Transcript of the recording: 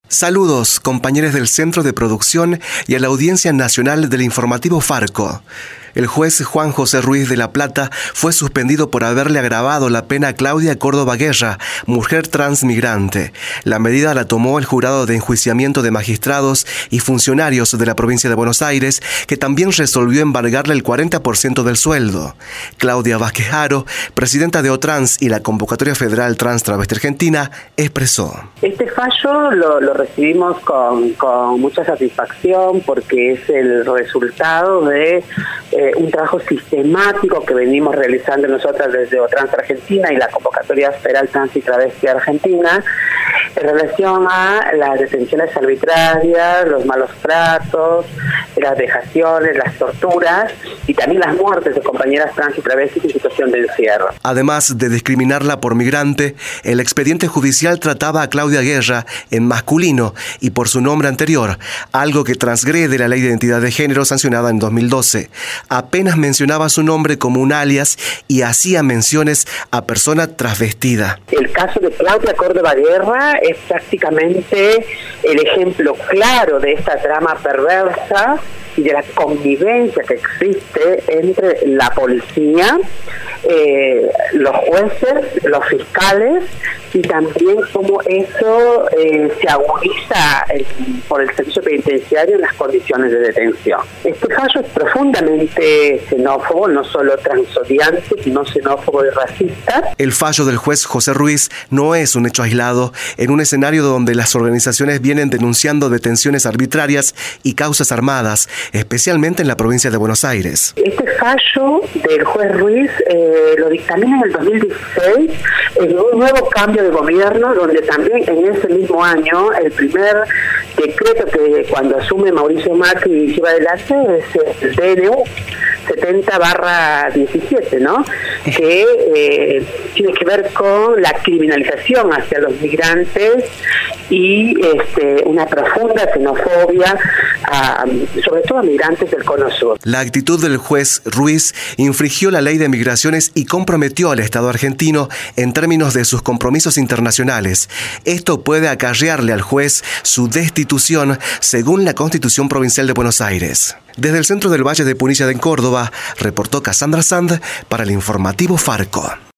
Saludos, compañeros del Centro de Producción y a la audiencia nacional del informativo Farco. El juez Juan José Ruiz de la Plata fue suspendido por haberle agravado la pena a Claudia Córdoba Guerra, mujer transmigrante. La medida la tomó el Jurado de Enjuiciamiento de Magistrados y Funcionarios de la provincia de Buenos Aires, que también resolvió embargarle el 40% del sueldo. Claudia Vázquez Haro, presidenta de OTRANS y la Convocatoria Federal Trans Travesti Argentina, expresó: Este fallo lo recibimos con mucha satisfacción porque es el resultado de un trabajo sistemático que venimos realizando nosotras desde OTRANS Argentina y la Convocatoria Federal Trans y Travesti Argentina en relación a las detenciones arbitrarias, los malos tratos, las vejaciones, las torturas y también las muertes de compañeras trans y travestis en situación de encierro. Además de discriminarla por migrante, el expediente judicial trataba a Claudia Guerra en masculino y por su nombre anterior, algo que transgrede la Ley de Identidad de Género sancionada en 2012. Apenas mencionaba su nombre como un alias y hacía menciones a persona transvestida. El caso de Claudia Córdoba Guerra es prácticamente el ejemplo claro de esta trama perversa y de la convivencia que existe entre la policía, los jueces, los fiscales, y también cómo eso se agudiza por el servicio penitenciario en las condiciones de detención. Este fallo es profundamente xenófobo, no solo transodiante, sino xenófobo y racista. El fallo del juez José Ruiz no es un hecho aislado en un escenario donde las organizaciones vienen denunciando detenciones arbitrarias y causas armadas, especialmente en la provincia de Buenos Aires. Este fallo del juez Ruiz lo dictamina en el 2016 en un nuevo cambio de gobierno, donde también en ese mismo año el primer decreto que cuando asume Mauricio Macri lleva adelante es el DNU 70/17, ¿no? Que tiene que ver con la criminalización hacia los migrantes y una profunda xenofobia, sobre todo a migrantes del Cono Sur. La actitud del juez Ruiz infringió la ley de migraciones y comprometió al Estado argentino en términos de sus compromisos internacionales. Esto puede acarrearle al juez su destitución según la Constitución Provincial de Buenos Aires. Desde el centro del Valle de Punilla de Córdoba, reportó Cassandra Sand para el informativo Farco.